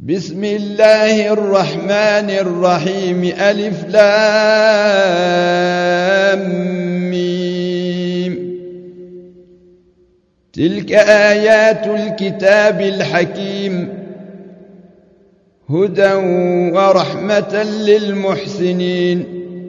بسم الله الرحمن الرحيم ألف لام ميم. تلك آيات الكتاب الحكيم هدى ورحمة للمحسنين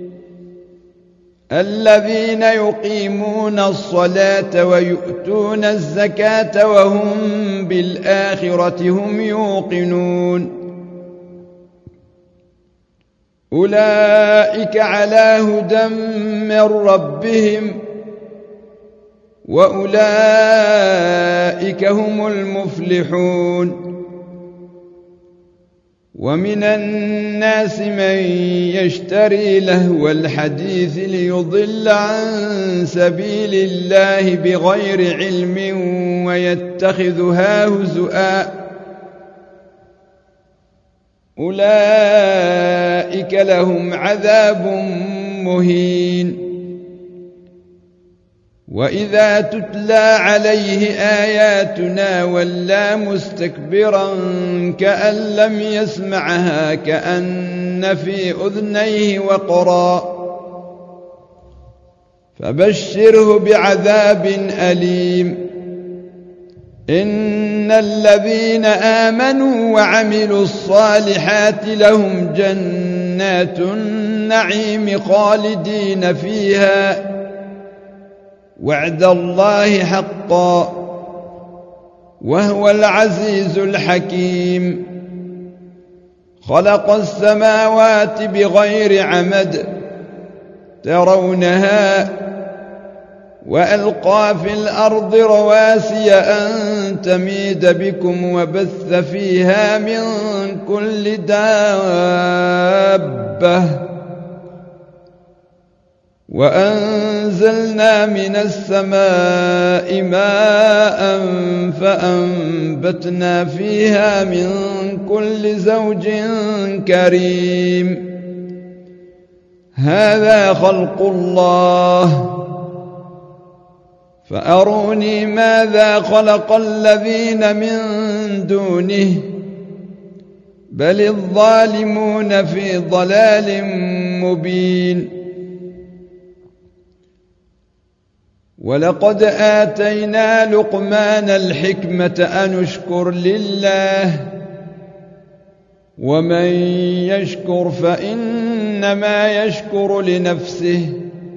الذين يقيمون الصلاة ويؤتون الزكاة وهم بالآخرة هم يوقنون أولئك على هدى من ربهم وأولئك هم المفلحون ومن الناس من يشتري لهو الحديث ليضل عن سبيل الله بغير علم ويتخذها هزؤا أولئك لهم عذاب مهين وإذا تتلى عليه آياتنا ولى مستكبرا كأن لم يسمعها كأن في أذنيه وقرا فبشره بعذاب أليم إن الذين آمنوا وعملوا الصالحات لهم جنات النعيم خالدين فيها وعد الله حقا وهو العزيز الحكيم خلق السماوات بغير عمد ترونها وألقى في الأرض رواسي أن تميد بكم وبث فيها من كل دابة وأنزلنا من السماء ماء فأنبتنا فيها من كل زوج كريم هذا خلق الله فأروني ماذا خلق الذين من دونه بل الظالمون في ضلال مبين ولقد آتينا لقمان الحكمة أن اشكر لله ومن يشكر فإنما يشكر لنفسه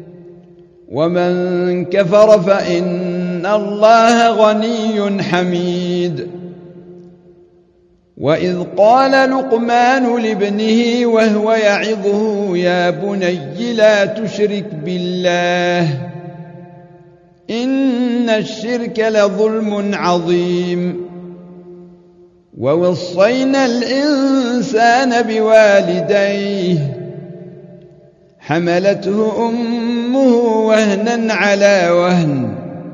ومن كفر فإن الله غني حميد وإذ قال لقمان لابنه وهو يعظه يا بني لا تشرك بالله إن الشرك لظلم عظيم ووصينا الإنسان بوالديه حملته أمه وهنا على وهن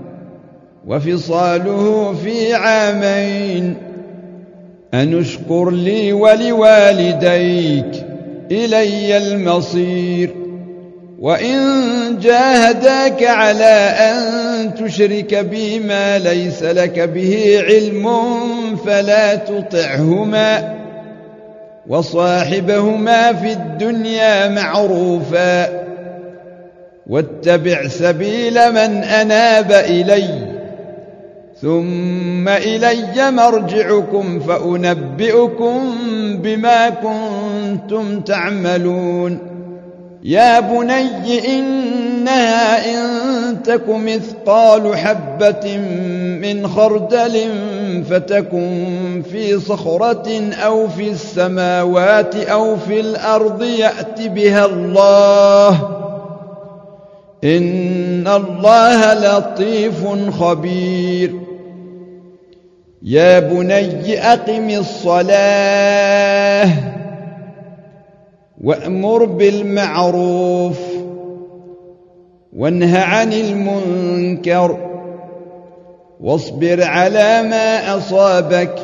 وفصاله في عامين أن اشكر لي ولوالديك إلي المصير وإن جاهداك على أن تشرك بي ما ليس لك به علم فلا تطعهما وصاحبهما في الدنيا معروفا واتبع سبيل من أناب إلي ثم إلي مرجعكم فأنبئكم بما كنتم تعملون يا بني إنها إن تك مثقال حبة من خردل فتكن في صخرة أو في السماوات أو في الأرض يأت بها الله إن الله لطيف خبير يا بني أقم الصلاة وأمر بالمعروف وانه عن المنكر واصبر على ما أصابك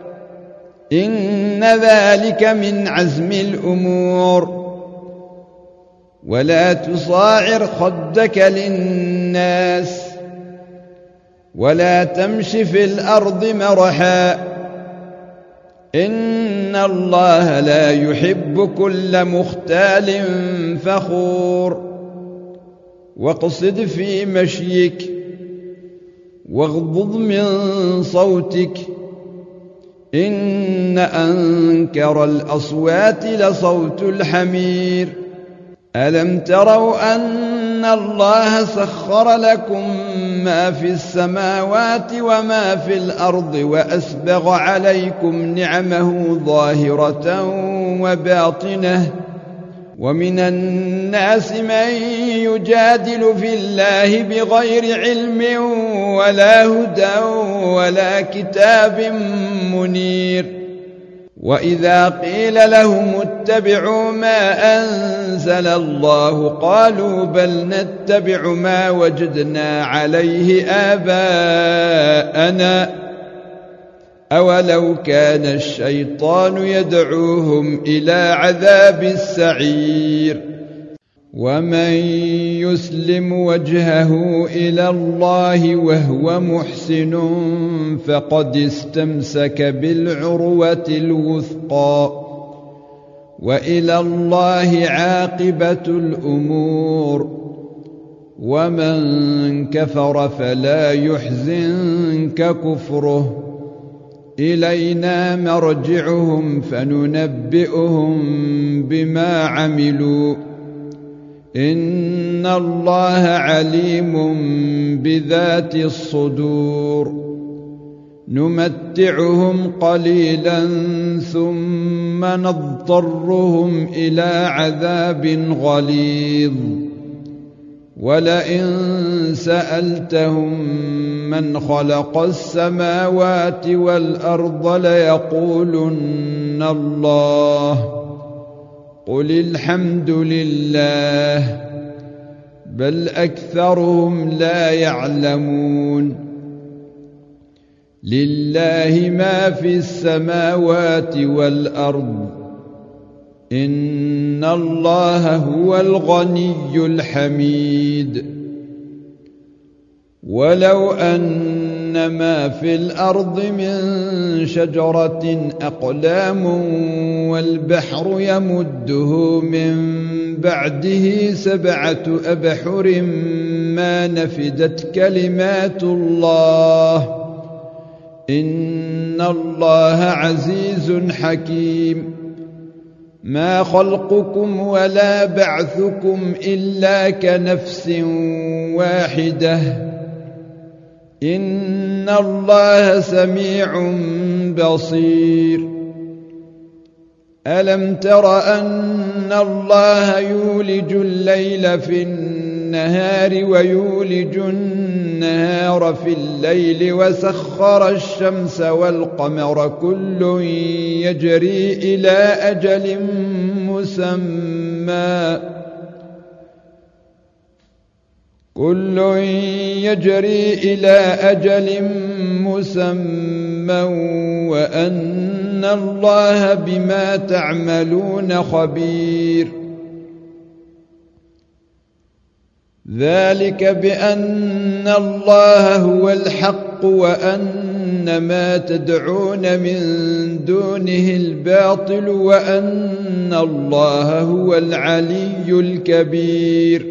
إن ذلك من عزم الأمور ولا تصاعر خدك للناس ولا تمش في الأرض مرحا إن الله لا يحب كل مختال فخور واقصد في مشيك واغضض من صوتك إن أنكر الأصوات لصوت الحمير ألم تروا أن الله سخر لكم ما في السماوات وما في الأرض وأسبغ عليكم نعمه ظاهرة وباطنة ومن الناس من يجادل في الله بغير علم ولا هدى ولا كتاب منير وإذا قيل لهم اتبعوا ما أنزل الله قالوا بل نتبع ما وجدنا عليه آباءنا أولو كان الشيطان يدعوهم إلى عذاب السعير ومن يسلم وجهه إلى الله وهو محسن فقد استمسك بالعروة الوثقى وإلى الله عاقبة الأمور ومن كفر فلا يحزنك كفره إلينا مرجعهم فننبئهم بما عملوا إن الله عليم بذات الصدور نمتعهم قليلا ثم نضطرهم إلى عذاب غليظ ولئن سألتهم من خلق السماوات والأرض ليقولن الله قل الحمد لله بل أكثرهم لا يعلمون لله ما في السماوات والأرض إن الله هو الغني الحميد ولو أن ما في الأرض من شجرة أقلام والبحر يمده من بعده 7 أبحر ما نفدت كلمات الله إن الله عزيز حكيم ما خلقكم ولا بعثكم إلا كنفس واحدة إن الله سميع بصير ألم تر أن الله يولج الليل في النهار ويولج النهار في الليل وسخر الشمس والقمر كل يجري إلى أجل مسمى وأن الله بما تعملون خبير ذلك بأن الله هو الحق وأن ما تدعون من دونه الباطل وأن الله هو العلي الكبير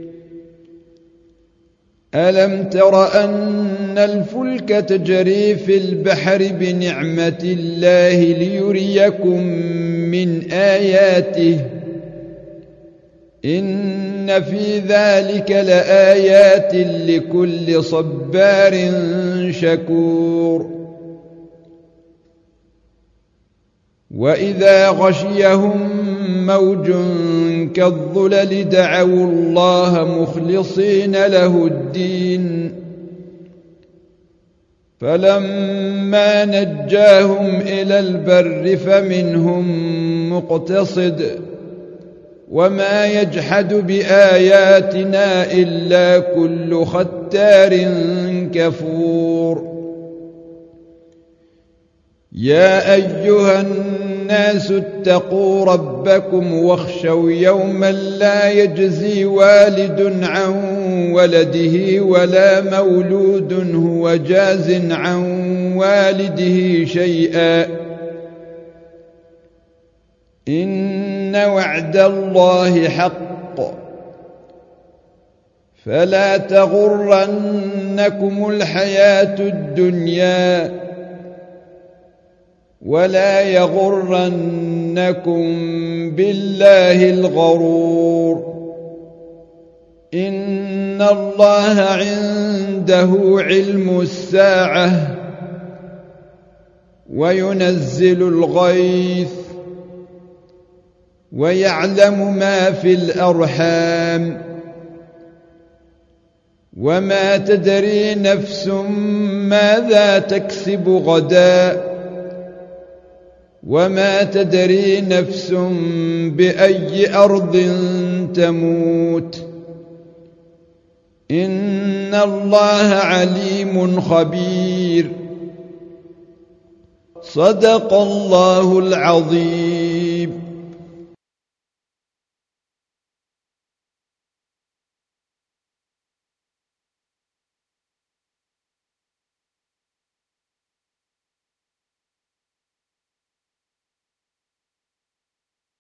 ألم تر أن الفلك تجري في البحر بنعمة الله ليريكم من آياته إن في ذلك لآيات لكل صبار شكور وإذا غشيهم موج كالظلل دعوا الله مخلصين له الدين فلما نجاهم إلى البر فمنهم مقتصد وما يجحد بآياتنا إلا كل ختار كفور يا أيها الناس اتقوا ربكم واخشوا يوما لا يجزي والد عن ولده ولا مولود هو جاز عن والده شيئا إن وعد الله حق فلا تغرنكم الحياة الدنيا ولا يغرنكم بالله الغرور إن الله عنده علم الساعة وينزل الغيث ويعلم ما في الأرحام وما تدري نفس ماذا تكسب غدا وما تدري نفس بأي أرض تموت إن الله عليم خبير صدق الله العظيم.